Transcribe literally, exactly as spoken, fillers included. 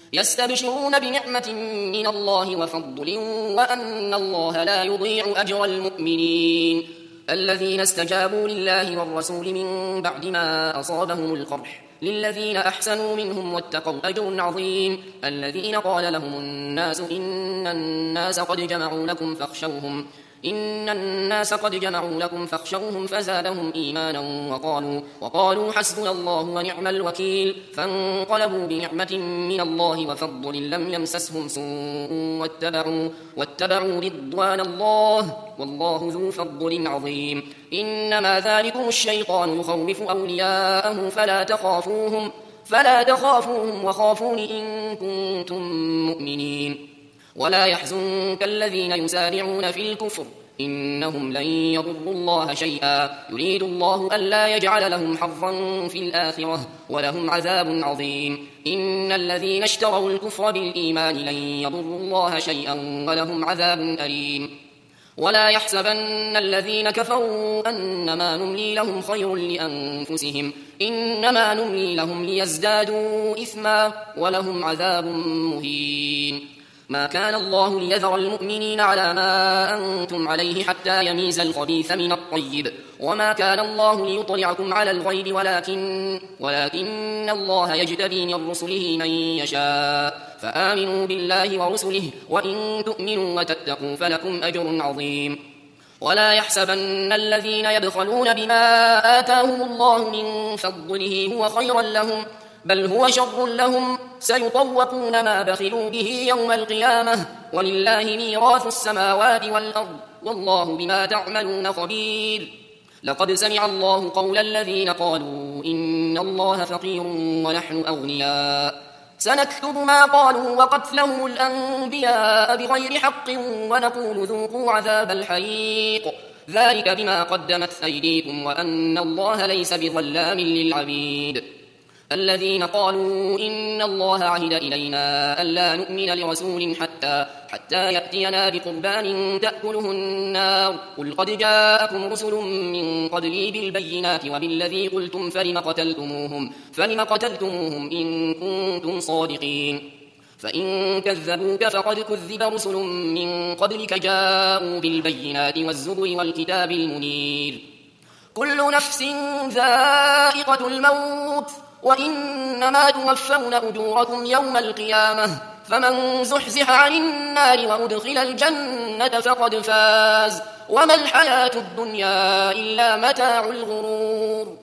يستبشرون بنعمة من الله وفضل وأن الله لا يضيع أجر المؤمنين الذين استجابوا لله والرسول من بعد ما أصابهم القرح للذين أحسنوا منهم واتقوا أجر عظيم الذين قال لهم الناس إن الناس قد جمعوا لكم فاخشوهم إن الناس قد جمعوا لكم فاخشوهم فزادهم إيمانا وقالوا, وقالوا حسبنا الله ونعم الوكيل فانقلبوا بنعمة من الله وفضل لم يمسسهم سوء واتبعوا, واتبعوا رضوان الله والله ذو فضل عظيم إنما ذلكم الشيطان يخوف أولياءه فلا تخافوهم, فلا تخافوهم وخافون إن كنتم مؤمنين ولا يحزنك الذين يسارعون في الكفر إنهم لن يضروا الله شيئا يريد الله ألا يجعل لهم حظا في الآخرة ولهم عذاب عظيم إن الذين اشتروا الكفر بالإيمان لن يضروا الله شيئا ولهم عذاب أليم ولا يحسبن الذين كفروا أنما نملي لهم خير لأنفسهم إنما نملي لهم ليزدادوا إثما ولهم عذاب مهين ما كان الله ليذر المؤمنين على ما أنتم عليه حتى يميز الخبيث من الطيب وما كان الله ليطلعكم على الغيب ولكن, ولكن الله يجتبي من رسله من يشاء فآمنوا بالله ورسله وإن تؤمنوا وتتقوا فلكم أجر عظيم ولا يحسبن الذين يبخلون بما آتاهم الله من فضله هو خيرا لهم بل هو شر لهم سيطوقون ما بخلوا به يوم القيامة ولله ميراث السماوات والأرض والله بما تعملون خبير لقد سمع الله قول الذين قالوا إن الله فقير ونحن أغنياء سنكتب ما قالوا وقتلهم الأنبياء بغير حق ونقول ذوقوا عذاب الحريق ذلك بما قدمت أيديكم وأن الله ليس بظلام للعبيد الذين قالوا إن الله عهد إلينا ألا نؤمن لرسول حتى, حتى يأتينا بقربان تأكله النار قل قد جاءكم رسل من قبلي بالبينات وبالذي قلتم فلم قتلتموهم, فلم قتلتموهم إن كنتم صادقين فإن كذبوك فقد كذب رسل من قبلك جاءوا بالبينات والزبر والكتاب المنير كل نفس ذائقة الموت وإنما توفون أجوركم يوم القيامة فمن زحزح عن النار وأدخل الجنة فقد فاز وما الحياة الدنيا إلا متاع الغرور